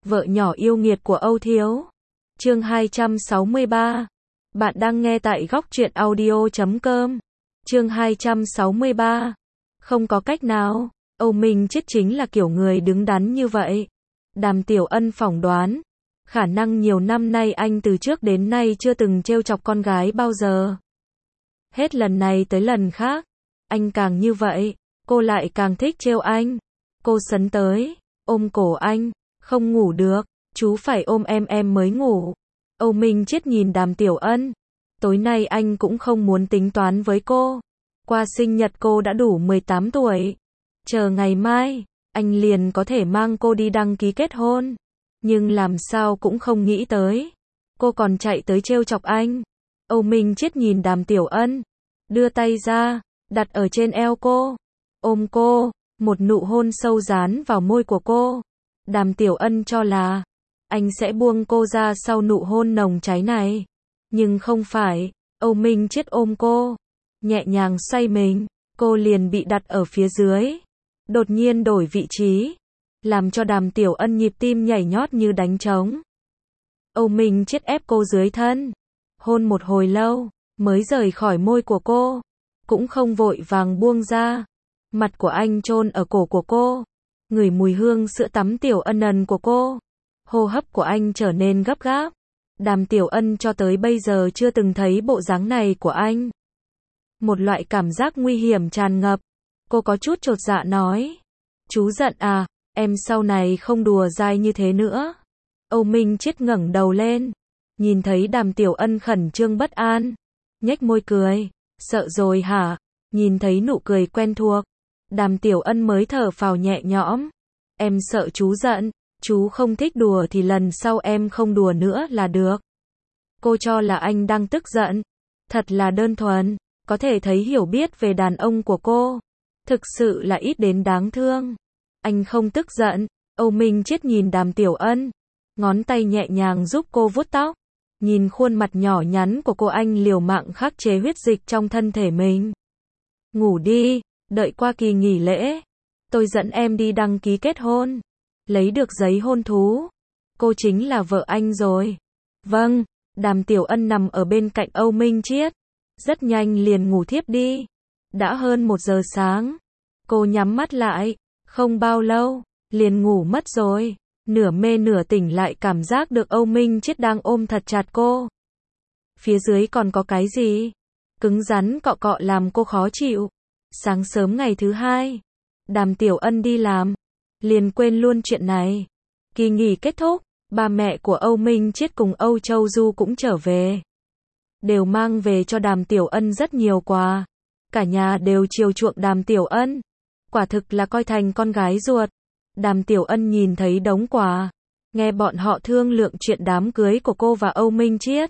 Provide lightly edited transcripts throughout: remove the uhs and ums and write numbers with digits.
Vợ nhỏ yêu nghiệt của Âu Thiếu. Chương 263. Bạn đang nghe tại góc truyện audio.com. Chương 263. Không có cách nào, Âu Minh Chiết chính là kiểu người đứng đắn như vậy. Đàm Tiểu Ân phỏng đoán, khả năng nhiều năm nay anh từ trước đến nay chưa từng trêu chọc con gái bao giờ. Hết lần này tới lần khác, anh càng như vậy, cô lại càng thích trêu anh. Cô sấn tới, ôm cổ anh, không ngủ được, chú phải ôm em mới ngủ. Âu Minh Chiết nhìn Đàm Tiểu Ân, tối nay anh cũng không muốn tính toán với cô. Qua sinh nhật cô đã đủ 18 tuổi. Chờ ngày mai, anh liền có thể mang cô đi đăng ký kết hôn. Nhưng làm sao cũng không nghĩ tới, cô còn chạy tới trêu chọc anh. Âu Minh Chiết nhìn Đàm Tiểu Ân, đưa tay ra, đặt ở trên eo cô, ôm cô, một nụ hôn sâu dán vào môi của cô. Đàm Tiểu Ân cho là anh sẽ buông cô ra sau nụ hôn nồng cháy này. Nhưng không phải, Âu Minh Chiết ôm cô, nhẹ nhàng xoay mình, cô liền bị đặt ở phía dưới. Đột nhiên đổi vị trí, làm cho Đàm Tiểu Ân nhịp tim nhảy nhót như đánh trống. Âu Minh Chiết ép cô dưới thân, hôn một hồi lâu, mới rời khỏi môi của cô, cũng không vội vàng buông ra. Mặt của anh chôn ở cổ của cô, ngửi mùi hương sữa tắm Tiểu Ân ần của cô. Hô hấp của anh trở nên gấp gáp. Đàm Tiểu Ân cho tới bây giờ chưa từng thấy bộ dáng này của anh. Một loại cảm giác nguy hiểm tràn ngập. Cô có chút chột dạ nói, chú giận à, em sau này không đùa dai như thế nữa. Âu Minh Chiết ngẩng đầu lên, nhìn thấy Đàm Tiểu Ân khẩn trương bất an, nhếch môi cười, sợ rồi hả? Nhìn thấy nụ cười quen thuộc, Đàm Tiểu Ân mới thở phào nhẹ nhõm. Em sợ chú giận, chú không thích đùa thì lần sau em không đùa nữa là được. Cô cho là anh đang tức giận, thật là đơn thuần, có thể thấy hiểu biết về đàn ông của cô, thực sự là ít đến đáng thương. Anh không tức giận. Âu Minh Chiết nhìn Đàm Tiểu Ân, ngón tay nhẹ nhàng giúp cô vuốt tóc. Nhìn khuôn mặt nhỏ nhắn của cô, anh liều mạng khắc chế huyết dịch trong thân thể mình. Ngủ đi, đợi qua kỳ nghỉ lễ, tôi dẫn em đi đăng ký kết hôn, lấy được giấy hôn thú, cô chính là vợ anh rồi. Vâng. Đàm Tiểu Ân nằm ở bên cạnh Âu Minh Chiết, rất nhanh liền ngủ thiếp đi. Đã hơn 1 giờ sáng, cô nhắm mắt lại, không bao lâu, liền ngủ mất rồi. Nửa mê nửa tỉnh lại cảm giác được Âu Minh Chiết đang ôm thật chặt cô. Phía dưới còn có cái gì? Cứng rắn cọ cọ làm cô khó chịu. Sáng sớm ngày thứ hai, Đàm Tiểu Ân đi làm, liền quên luôn chuyện này. Kỳ nghỉ kết thúc, ba mẹ của Âu Minh Chiết cùng Âu Châu Du cũng trở về. Đều mang về cho Đàm Tiểu Ân rất nhiều quà. Cả nhà đều chiều chuộng Đàm Tiểu Ân. Quả thực là coi thành con gái ruột. Đàm Tiểu Ân nhìn thấy đống quà, nghe bọn họ thương lượng chuyện đám cưới của cô và Âu Minh Chiết.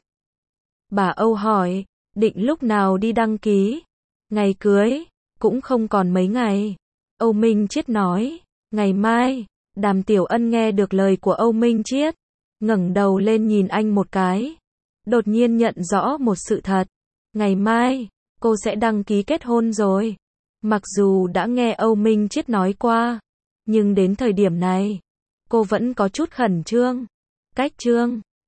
Bà Âu hỏi, định lúc nào đi đăng ký? Ngày cưới, cũng không còn mấy ngày. Âu Minh Chiết nói, ngày mai. Đàm Tiểu Ân nghe được lời của Âu Minh Chiết, ngẩng đầu lên nhìn anh một cái. Đột nhiên nhận rõ một sự thật. Ngày mai, cô sẽ đăng ký kết hôn rồi. Mặc dù đã nghe Âu Minh Chiết nói qua, nhưng đến thời điểm này, cô vẫn có chút khẩn trương. Cách trương.